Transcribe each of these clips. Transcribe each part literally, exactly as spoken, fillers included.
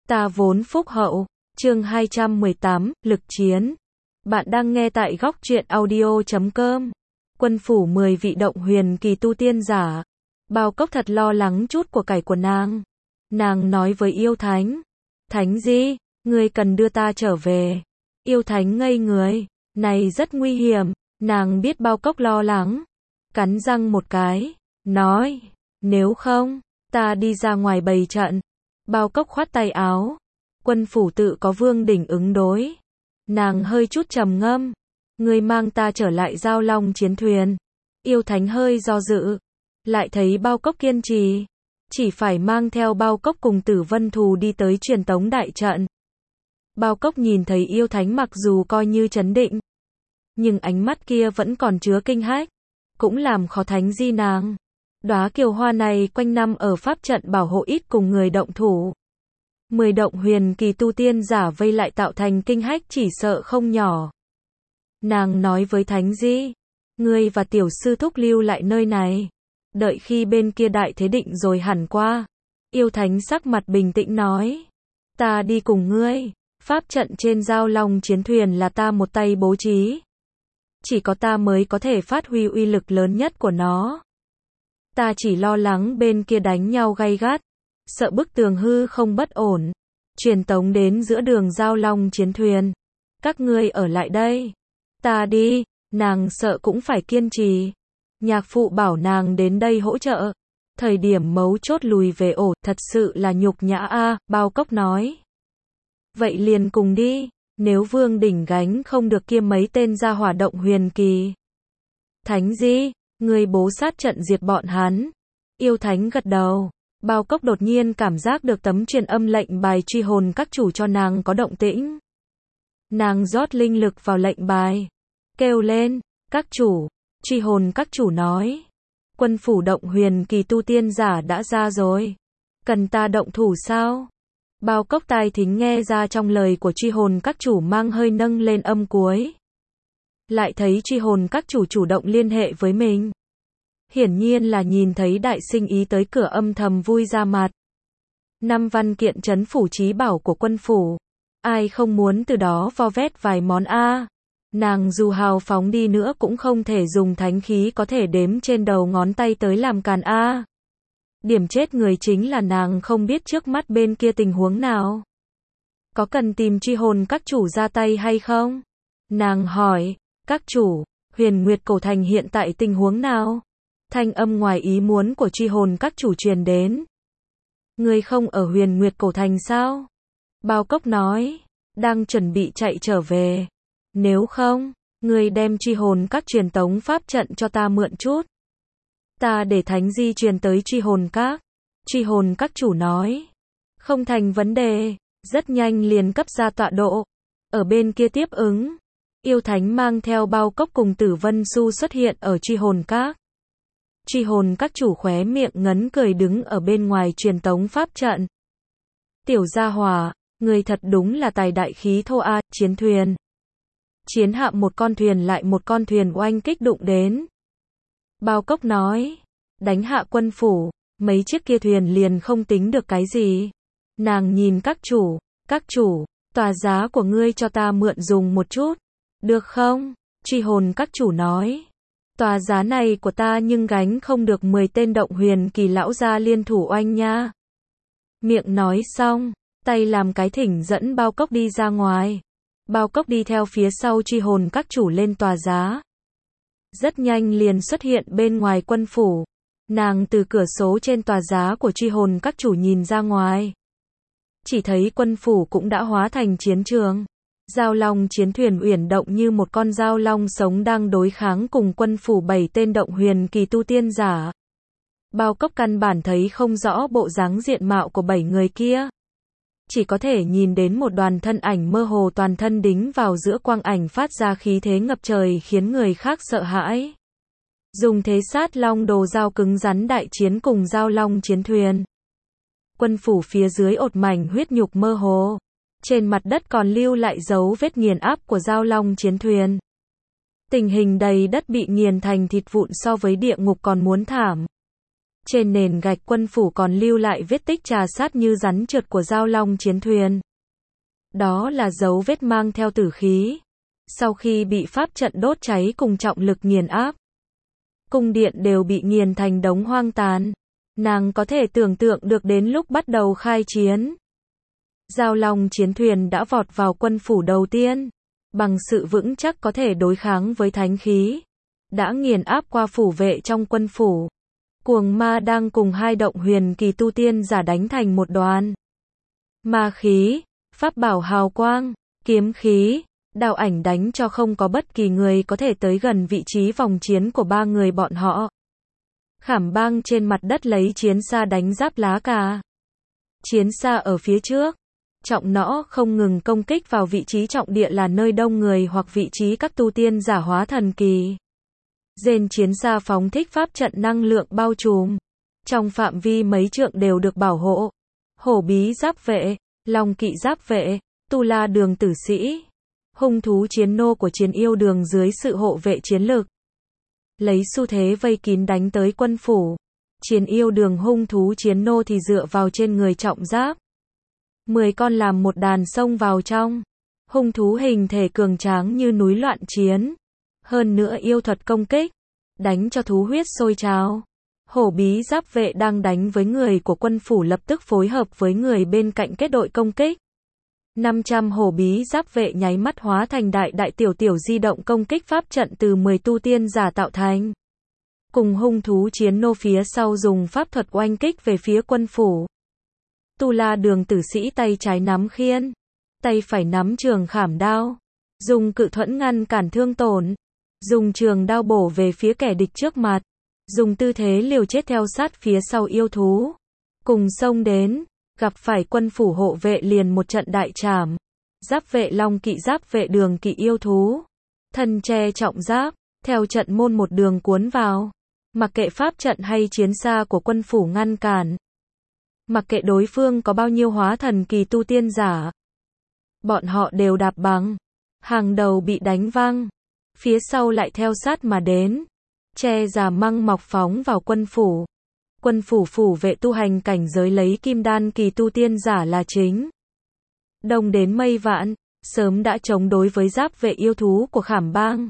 Ta vốn phúc hậu. Chương hai trăm mười tám, lực chiến. Bạn đang nghe tại góc truyện audio chấm com. Quân phủ mười vị động huyền kỳ tu tiên giả. Bao Cốc thật lo lắng chút của cải của nàng. Nàng nói với yêu thánh. Thánh gì? Ngươi cần đưa ta trở về. Yêu thánh ngây người. Này rất nguy hiểm. Nàng biết Bao Cốc lo lắng. Cắn răng một cái. Nói. Nếu không, ta đi ra ngoài bày trận. Bao Cốc khoát tay áo. Quân phủ tự có Vương Đỉnh ứng đối. Nàng hơi chút trầm ngâm. Ngươi mang ta trở lại Giao Long chiến thuyền. Yêu thánh hơi do dự. Lại thấy Bao Cốc kiên trì. Chỉ phải mang theo Bao Cốc cùng Tử Vân Thù đi tới truyền tống đại trận. Bao Cốc nhìn thấy yêu thánh mặc dù coi như trấn định. Nhưng ánh mắt kia vẫn còn chứa kinh hách. Cũng làm khó thánh di nàng. Đóa kiều hoa này quanh năm ở pháp trận bảo hộ ít cùng người động thủ. Mười động huyền kỳ tu tiên giả vây lại tạo thành kinh hách chỉ sợ không nhỏ. Nàng nói với thánh di. Ngươi và tiểu sư thúc lưu lại nơi này. Đợi khi bên kia đại thế định rồi hẳn qua. Yêu thánh sắc mặt bình tĩnh nói. Ta đi cùng ngươi. Pháp trận trên Giao Long chiến thuyền là ta một tay bố trí. Chỉ có ta mới có thể phát huy uy lực lớn nhất của nó. Ta chỉ lo lắng bên kia đánh nhau gay gắt. Sợ bức tường hư không bất ổn. Truyền tống đến giữa đường Giao Long chiến thuyền. Các ngươi ở lại đây. Ta đi. Nàng sợ cũng phải kiên trì. Nhạc phụ bảo nàng đến đây hỗ trợ. Thời điểm mấu chốt lùi về ổ, thật sự là nhục nhã a, Bao Cốc nói. Vậy liền cùng đi. Nếu Vương Đỉnh gánh không được kia mấy tên gia hỏa động huyền kỳ. Thánh di, người bố sát trận diệt bọn hắn. Yêu thánh gật đầu. Bao Cốc đột nhiên cảm giác được tấm truyền âm lệnh bài truy hồn các chủ cho nàng có động tĩnh. Nàng rót linh lực vào lệnh bài. Kêu lên, các chủ. Truy hồn các chủ nói. Quân phủ động huyền kỳ tu tiên giả đã ra rồi. Cần ta động thủ sao? Bao Cốc tai thính nghe ra trong lời của truy hồn các chủ mang hơi nâng lên âm cuối. Lại thấy truy hồn các chủ chủ động liên hệ với mình. Hiển nhiên là nhìn thấy đại sinh ý tới cửa âm thầm vui ra mặt. Năm văn kiện trấn phủ trí bảo của quân phủ. Ai không muốn từ đó vo vét vài món A. Nàng dù hào phóng đi nữa cũng không thể dùng thánh khí có thể đếm trên đầu ngón tay tới làm càn A. Điểm chết người chính là nàng không biết trước mắt bên kia tình huống nào. Có cần tìm truy hồn các chủ ra tay hay không? Nàng hỏi, các chủ, Huyền Nguyệt Cổ Thành hiện tại tình huống nào? Thanh âm ngoài ý muốn của truy hồn các chủ truyền đến. Ngươi không ở Huyền Nguyệt Cổ Thành sao? Bao Cốc nói, đang chuẩn bị chạy trở về. Nếu không, ngươi đem truy hồn các truyền tống pháp trận cho ta mượn chút. Ta để thánh di truyền tới truy hồn các. Truy hồn các chủ nói. Không thành vấn đề, rất nhanh liền cấp ra tọa độ. Ở bên kia tiếp ứng. Yêu thánh mang theo Bao Cốc cùng Tử Vân Su xuất hiện ở truy hồn các. Truy hồn các chủ khóe miệng ngấn cười đứng ở bên ngoài truyền tống pháp trận. Tiểu gia hỏa, người thật đúng là tài đại khí thô a, chiến thuyền. Chiến hạm một con thuyền lại một con thuyền oanh kích đụng đến. Bao Cốc nói, đánh hạ quân phủ, mấy chiếc kia thuyền liền không tính được cái gì. Nàng nhìn các chủ, các chủ, tòa giá của ngươi cho ta mượn dùng một chút. Được không? Truy hồn các chủ nói. Tòa giá này của ta nhưng gánh không được mười tên động huyền kỳ lão gia liên thủ oanh nha. Miệng nói xong, tay làm cái thỉnh dẫn Bao Cốc đi ra ngoài. Bao Cốc đi theo phía sau truy hồn các chủ lên tòa giá. Rất nhanh liền xuất hiện bên ngoài quân phủ. Nàng từ cửa sổ trên tòa giá của truy hồn các chủ nhìn ra ngoài. Chỉ thấy quân phủ cũng đã hóa thành chiến trường. Giao Long chiến thuyền uyển động như một con giao long sống đang đối kháng cùng quân phủ bảy tên động huyền kỳ tu tiên giả. Bao Cốc căn bản thấy không rõ bộ dáng diện mạo của bảy người kia. Chỉ có thể nhìn đến một đoàn thân ảnh mơ hồ toàn thân đính vào giữa quang ảnh phát ra khí thế ngập trời khiến người khác sợ hãi. Dùng thế sát long đồ dao cứng rắn đại chiến cùng Giao Long chiến thuyền. Quân phủ phía dưới ột mảnh huyết nhục mơ hồ. Trên mặt đất còn lưu lại dấu vết nghiền áp của Giao Long chiến thuyền. Tình hình đầy đất bị nghiền thành thịt vụn so với địa ngục còn muốn thảm. Trên nền gạch quân phủ còn lưu lại vết tích trà sát như rắn trượt của dao long chiến thuyền. Đó là dấu vết mang theo tử khí. Sau khi bị pháp trận đốt cháy cùng trọng lực nghiền áp, cung điện đều bị nghiền thành đống hoang tàn. Nàng có thể tưởng tượng được đến lúc bắt đầu khai chiến, dao long chiến thuyền đã vọt vào quân phủ đầu tiên, bằng sự vững chắc có thể đối kháng với thánh khí, đã nghiền áp qua phủ vệ trong quân phủ. Cuồng ma đang cùng hai động huyền kỳ tu tiên giả đánh thành một đoàn. Ma khí, pháp bảo hào quang, kiếm khí, đao ảnh đánh cho không có bất kỳ người có thể tới gần vị trí vòng chiến của ba người bọn họ. Khảm Bang trên mặt đất lấy chiến xa đánh giáp lá cà. Chiến xa ở phía trước, trọng nõ không ngừng công kích vào vị trí trọng địa là nơi đông người hoặc vị trí các tu tiên giả hóa thần kỳ. Dên chiến xa phóng thích pháp trận năng lượng bao trùm. Trong phạm vi mấy trượng đều được bảo hộ. Hổ bí giáp vệ, long kỵ giáp vệ, tu la đường tử sĩ, hung thú chiến nô của chiến yêu đường dưới sự hộ vệ chiến lực. Lấy xu thế vây kín đánh tới quân phủ. Chiến yêu đường hung thú chiến nô thì dựa vào trên người trọng giáp. Mười con làm một đàn xông vào trong. Hung thú hình thể cường tráng như núi loạn chiến. Hơn nữa yêu thuật công kích, đánh cho thú huyết sôi trào. Hổ bí giáp vệ đang đánh với người của quân phủ lập tức phối hợp với người bên cạnh kết đội công kích. năm trăm hổ bí giáp vệ nháy mắt hóa thành đại đại tiểu tiểu di động công kích pháp trận từ mười tu tiên giả tạo thành. Cùng hung thú chiến nô phía sau dùng pháp thuật oanh kích về phía quân phủ. Tu la đường tử sĩ tay trái nắm khiên, tay phải nắm trường khảm đao, dùng cự thuẫn ngăn cản thương tổn, dùng trường đao bổ về phía kẻ địch trước mặt, dùng tư thế liều chết theo sát phía sau yêu thú. Cùng xông đến, gặp phải quân phủ hộ vệ liền một trận đại trảm. Giáp vệ long kỵ giáp vệ đường kỵ yêu thú, thân che trọng giáp, theo trận môn một đường cuốn vào. Mặc kệ pháp trận hay chiến xa của quân phủ ngăn cản, mặc kệ đối phương có bao nhiêu hóa thần kỳ tu tiên giả, bọn họ đều đạp bằng. Hàng đầu bị đánh văng, phía sau lại theo sát mà đến, che già măng mọc phóng vào quân phủ. Quân phủ phủ vệ tu hành cảnh giới lấy kim đan kỳ tu tiên giả là chính. Đông đến mây vạn, sớm đã chống đối với giáp vệ yêu thú của Khảm Bang.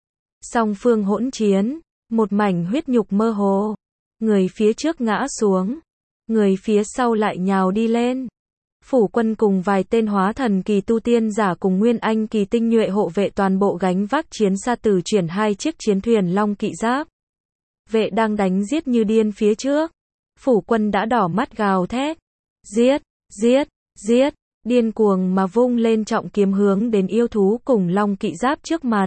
Song phương hỗn chiến, một mảnh huyết nhục mơ hồ. Người phía trước ngã xuống, người phía sau lại nhào đi lên. Phủ quân cùng vài tên hóa thần kỳ tu tiên giả cùng nguyên anh kỳ tinh nhuệ hộ vệ toàn bộ gánh vác chiến xa từ chuyển hai chiếc chiến thuyền long kỵ giáp vệ đang đánh giết như điên phía trước. Phủ quân đã đỏ mắt gào thét, giết, giết, giết, điên cuồng mà vung lên trọng kiếm hướng đến yêu thú cùng long kỵ giáp trước mặt.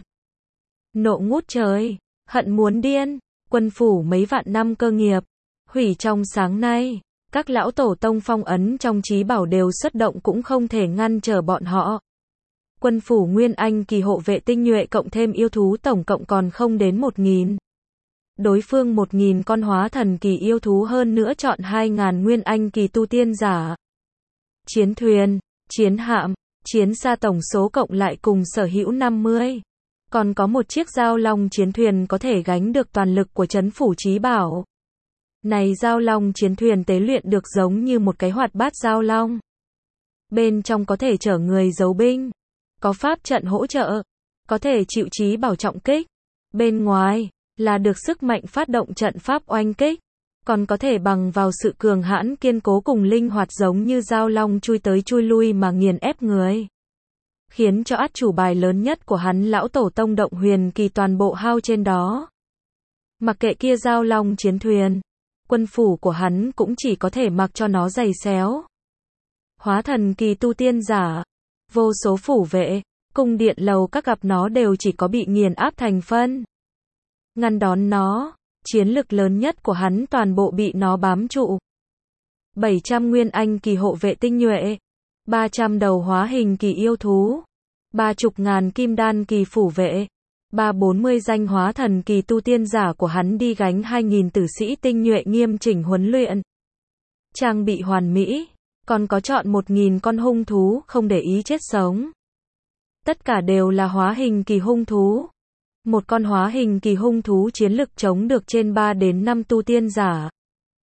Nộ ngút trời, hận muốn điên, quân phủ mấy vạn năm cơ nghiệp, hủy trong sáng nay. Các lão tổ tông phong ấn trong trí bảo đều xuất động cũng không thể ngăn trở bọn họ. Quân phủ nguyên anh kỳ hộ vệ tinh nhuệ cộng thêm yêu thú tổng cộng còn không đến một nghìn. Đối phương một nghìn con hóa thần kỳ yêu thú hơn nữa chọn hai nghìn nguyên anh kỳ tu tiên giả. Chiến thuyền, chiến hạm, chiến xa tổng số cộng lại cùng sở hữu năm mươi. Còn có một chiếc dao long chiến thuyền có thể gánh được toàn lực của trấn phủ trí bảo. Này dao long chiến thuyền tế luyện được giống như một cái hoạt bát dao long. Bên trong có thể chở người giấu binh, có pháp trận hỗ trợ, có thể chịu trí bảo trọng kích. Bên ngoài là được sức mạnh phát động trận pháp oanh kích, còn có thể bằng vào sự cường hãn kiên cố cùng linh hoạt giống như dao long chui tới chui lui mà nghiền ép người. Khiến cho át chủ bài lớn nhất của hắn lão tổ tông động huyền kỳ toàn bộ hao trên đó. Mặc kệ kia dao long chiến thuyền, quân phủ của hắn cũng chỉ có thể mặc cho nó giày xéo. Hóa thần kỳ tu tiên giả, vô số phủ vệ, cung điện lầu các gặp nó đều chỉ có bị nghiền áp thành phân. Ngăn đón nó, chiến lực lớn nhất của hắn toàn bộ bị nó bám trụ. bảy trăm nguyên anh kỳ hộ vệ tinh nhuệ, ba trăm đầu hóa hình kỳ yêu thú, ba chục ngàn kim đan kỳ phủ vệ, ba bốn mươi danh hóa thần kỳ tu tiên giả của hắn đi gánh hai nghìn tử sĩ tinh nhuệ nghiêm chỉnh huấn luyện. Trang bị hoàn mỹ, còn có chọn một nghìn con hung thú không để ý chết sống. Tất cả đều là hóa hình kỳ hung thú. Một con hóa hình kỳ hung thú chiến lực chống được trên ba đến năm tu tiên giả.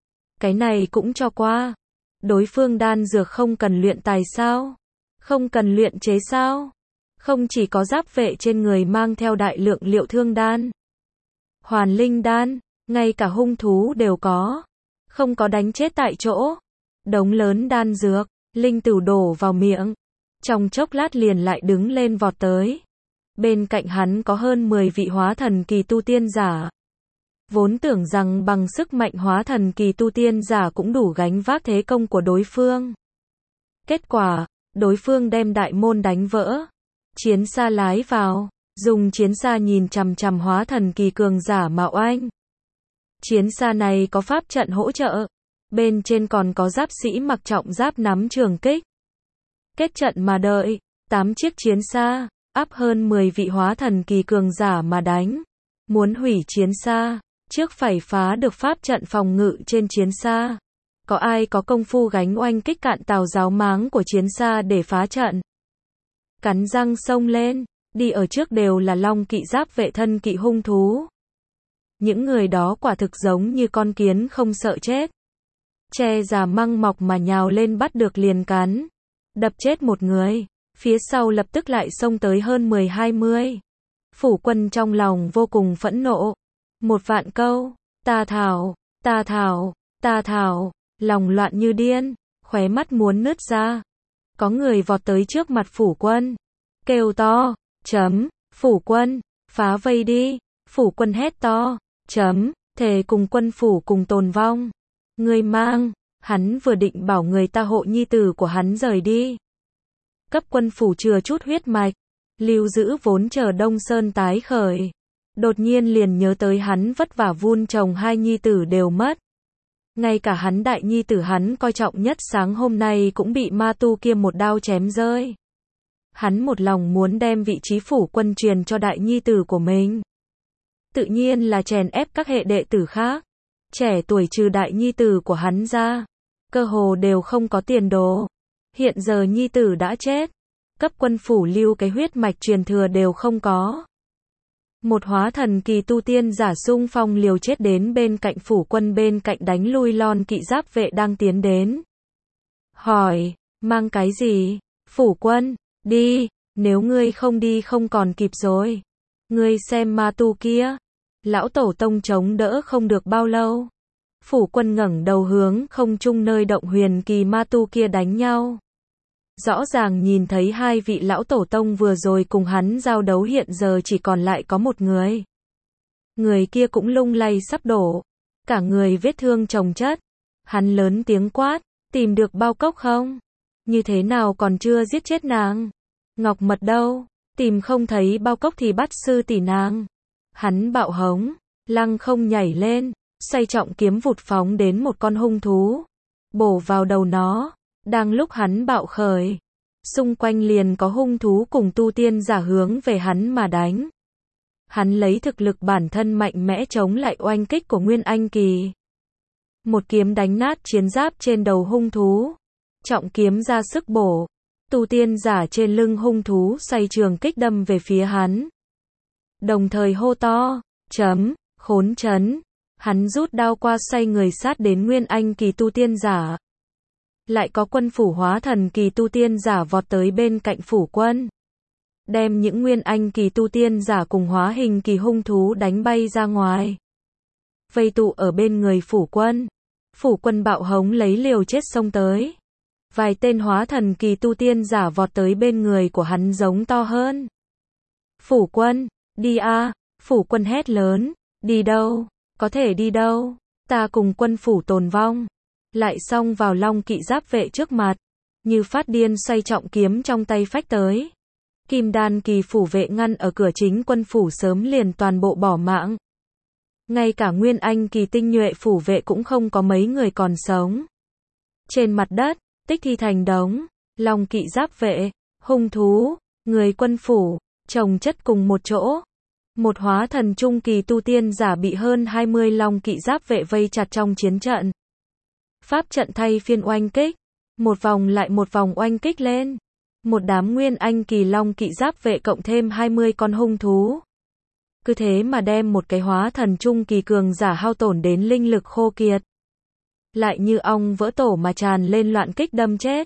Cái này cũng cho qua. Đối phương đan dược không cần luyện tài sao? Không cần luyện chế sao? Không chỉ có giáp vệ trên người mang theo đại lượng liệu thương đan, hoàn linh đan, ngay cả hung thú đều có. Không có đánh chết tại chỗ. Đống lớn đan dược, linh tửu đổ vào miệng. Trong chốc lát liền lại đứng lên vọt tới. Bên cạnh hắn có hơn mười vị hóa thần kỳ tu tiên giả. Vốn tưởng rằng bằng sức mạnh hóa thần kỳ tu tiên giả cũng đủ gánh vác thế công của đối phương. Kết quả, đối phương đem đại môn đánh vỡ. Chiến xa lái vào, dùng chiến xa nhìn chằm chằm hóa thần kỳ cường giả mà oanh. Chiến xa này có pháp trận hỗ trợ. Bên trên còn có giáp sĩ mặc trọng giáp nắm trường kích. Kết trận mà đợi, tám chiếc chiến xa, áp hơn mười vị hóa thần kỳ cường giả mà đánh. Muốn hủy chiến xa, trước phải phá được pháp trận phòng ngự trên chiến xa. Có ai có công phu gánh oanh kích cạn tàu giáo máng của chiến xa để phá trận? Cắn răng xông lên, đi ở trước đều là long kỵ giáp vệ thân kỵ hung thú. Những người đó quả thực giống như con kiến không sợ chết. Che già măng mọc mà nhào lên bắt được liền cắn. Đập chết một người, phía sau lập tức lại xông tới hơn mười hai mươi. Phủ Quân trong lòng vô cùng phẫn nộ. Một vạn câu, ta thảo, ta thảo, ta thảo, lòng loạn như điên, khóe mắt muốn nứt ra. Có người vọt tới trước mặt Phủ Quân, kêu to, chấm, Phủ Quân, phá vây đi. Phủ Quân hét to, chấm, thề cùng quân phủ cùng tồn vong. Người mang, hắn vừa định bảo người ta hộ nhi tử của hắn rời đi. Cấp quân phủ chừa chút huyết mạch, lưu giữ vốn chờ Đông Sơn tái khởi. Đột nhiên liền nhớ tới hắn vất vả vun trồng hai nhi tử đều mất. Ngay cả hắn đại nhi tử hắn coi trọng nhất sáng hôm nay cũng bị ma tu kia một đao chém rơi. Hắn một lòng muốn đem vị trí phủ quân truyền cho đại nhi tử của mình. Tự nhiên là chèn ép các hệ đệ tử khác. Trẻ tuổi trừ đại nhi tử của hắn ra, cơ hồ đều không có tiền đồ. Hiện giờ nhi tử đã chết, cấp quân phủ lưu cái huyết mạch truyền thừa đều không có. Một hóa thần kỳ tu tiên giả xung phong liều chết đến bên cạnh Phủ Quân, bên cạnh đánh lui lon kỵ giáp vệ đang tiến đến. Hỏi, mang cái gì? Phủ Quân, đi, nếu ngươi không đi không còn kịp rồi. Ngươi xem ma tu kia, lão tổ tông chống đỡ không được bao lâu. Phủ Quân ngẩng đầu hướng không trung nơi động huyền kỳ ma tu kia đánh nhau. Rõ ràng nhìn thấy hai vị lão tổ tông vừa rồi cùng hắn giao đấu hiện giờ chỉ còn lại có một người. Người kia cũng lung lay sắp đổ, cả người vết thương chồng chất. Hắn lớn tiếng quát, tìm được bao cốc không? Như thế nào còn chưa giết chết nàng? Ngọc mật đâu? Tìm không thấy bao cốc thì bắt sư tỷ nàng. Hắn bạo hống, lăng không nhảy lên, xoay trọng kiếm vụt phóng đến một con hung thú, bổ vào đầu nó. Đang lúc hắn bạo khởi, xung quanh liền có hung thú cùng tu tiên giả hướng về hắn mà đánh. Hắn lấy thực lực bản thân mạnh mẽ chống lại oanh kích của Nguyên Anh Kỳ. Một kiếm đánh nát chiến giáp trên đầu hung thú. Trọng kiếm ra sức bổ. Tu tiên giả trên lưng hung thú xoay trường kích đâm về phía hắn. Đồng thời hô to, chấm, khốn chấn. Hắn rút đao qua xoay người sát đến Nguyên Anh Kỳ tu tiên giả. Lại có quân phủ hóa thần kỳ tu tiên giả vọt tới bên cạnh Phủ Quân. Đem những Nguyên Anh Kỳ tu tiên giả cùng hóa hình kỳ hung thú đánh bay ra ngoài. Vây tụ ở bên người Phủ Quân. Phủ Quân bạo hống lấy liều chết xông tới. Vài tên hóa thần kỳ tu tiên giả vọt tới bên người của hắn giống to hơn. Phủ Quân, đi a! Phủ Quân hét lớn, đi đâu? Có thể đi đâu? Ta cùng quân phủ tồn vong. Lại xông vào long kỵ giáp vệ trước mặt, như phát điên xoay trọng kiếm trong tay phách tới. Kim đan kỳ phủ vệ ngăn ở cửa chính quân phủ sớm liền toàn bộ bỏ mạng. Ngay cả Nguyên Anh kỳ tinh nhuệ phủ vệ cũng không có mấy người còn sống. Trên mặt đất, tích thi thành đống, long kỵ giáp vệ, hung thú, người quân phủ, chồng chất cùng một chỗ. Một hóa thần trung kỳ tu tiên giả bị hơn hai mươi long kỵ giáp vệ vây chặt trong chiến trận. Pháp trận thay phiên oanh kích, một vòng lại một vòng oanh kích lên. Một đám Nguyên Anh kỳ long kỵ giáp vệ cộng thêm hai mươi con hung thú. Cứ thế mà đem một cái hóa thần trung kỳ cường giả hao tổn đến linh lực khô kiệt. lại như ong vỡ tổ mà tràn lên loạn kích đâm chết.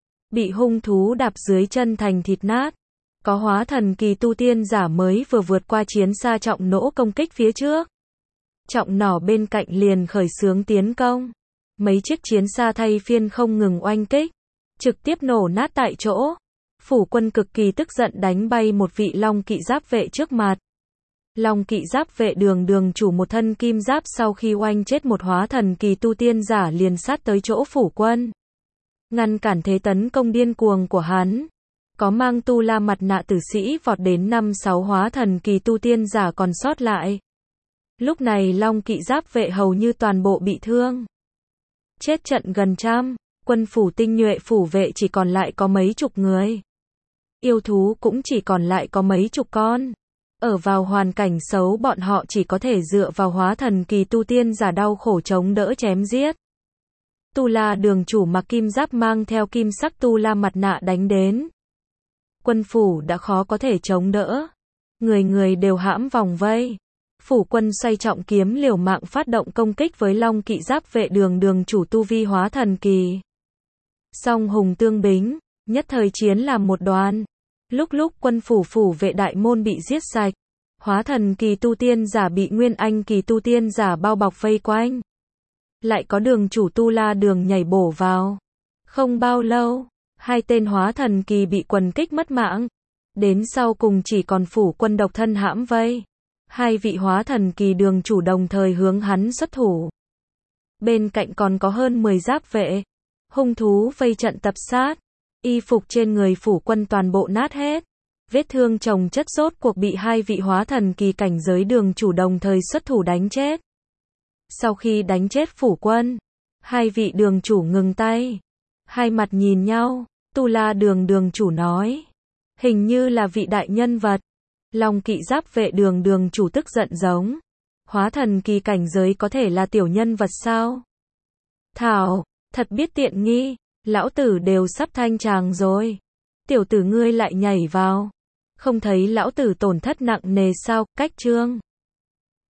Bị hung thú đạp dưới chân thành thịt nát. Có hóa thần kỳ tu tiên giả mới vừa vượt qua chiến xa trọng nỗ công kích phía trước. Trọng nỏ bên cạnh liền khởi xướng tiến công. Mấy chiếc chiến xa thay phiên không ngừng oanh kích, trực tiếp nổ nát tại chỗ. Phủ quân cực kỳ tức giận đánh bay một vị long kỵ giáp vệ trước mặt. Long kỵ giáp vệ đường đường chủ một thân kim giáp sau khi oanh chết một hóa thần kỳ tu tiên giả liền sát tới chỗ phủ quân. Ngăn cản thế tấn công điên cuồng của hắn. Có mang tu la mặt nạ tử sĩ vọt đến năm sáu hóa thần kỳ tu tiên giả còn sót lại. Lúc này long kỵ giáp vệ hầu như toàn bộ bị thương. Chết trận gần trăm, quân phủ tinh nhuệ phủ vệ chỉ còn lại có mấy chục người. Yêu thú cũng chỉ còn lại có mấy chục con. Ở vào hoàn cảnh xấu bọn họ chỉ có thể dựa vào hóa thần kỳ tu tiên giả đau khổ chống đỡ chém giết. Tu la đường chủ mặc kim giáp mang theo kim sắc tu la mặt nạ đánh đến. Quân phủ đã khó có thể chống đỡ. Người người đều hãm vòng vây. Phủ quân xoay trọng kiếm liều mạng phát động công kích với long kỵ giáp vệ đường đường chủ tu vi hóa thần kỳ. Song hùng tương bính, nhất thời chiến làm một đoàn. Lúc lúc quân phủ phủ vệ đại môn bị giết sạch. Hóa thần kỳ tu tiên giả bị nguyên anh kỳ tu tiên giả bao bọc vây quanh. Lại có đường chủ tu la đường nhảy bổ vào. Không bao lâu, hai tên hóa thần kỳ bị quần kích mất mạng. Đến sau cùng chỉ còn phủ quân độc thân hãm vây. Hai vị hóa thần kỳ đường chủ đồng thời hướng hắn xuất thủ. Bên cạnh còn có hơn mười giáp vệ. Hung thú vây trận tập sát. Y phục trên người phủ quân toàn bộ nát hết. Vết thương chồng chất rốt cuộc bị hai vị hóa thần kỳ cảnh giới đường chủ đồng thời xuất thủ đánh chết. Sau khi đánh chết phủ quân, hai vị đường chủ ngừng tay. Hai mặt nhìn nhau, tu la đường đường chủ nói. Hình như là vị đại nhân vật. Long kỵ giáp vệ đường đường chủ tức giận giống. Hóa thần kỳ cảnh giới có thể là tiểu nhân vật sao? Thảo, thật biết tiện nghi, lão tử đều sắp thanh tràng rồi. Tiểu tử ngươi lại nhảy vào. Không thấy lão tử tổn thất nặng nề sao, cách chương.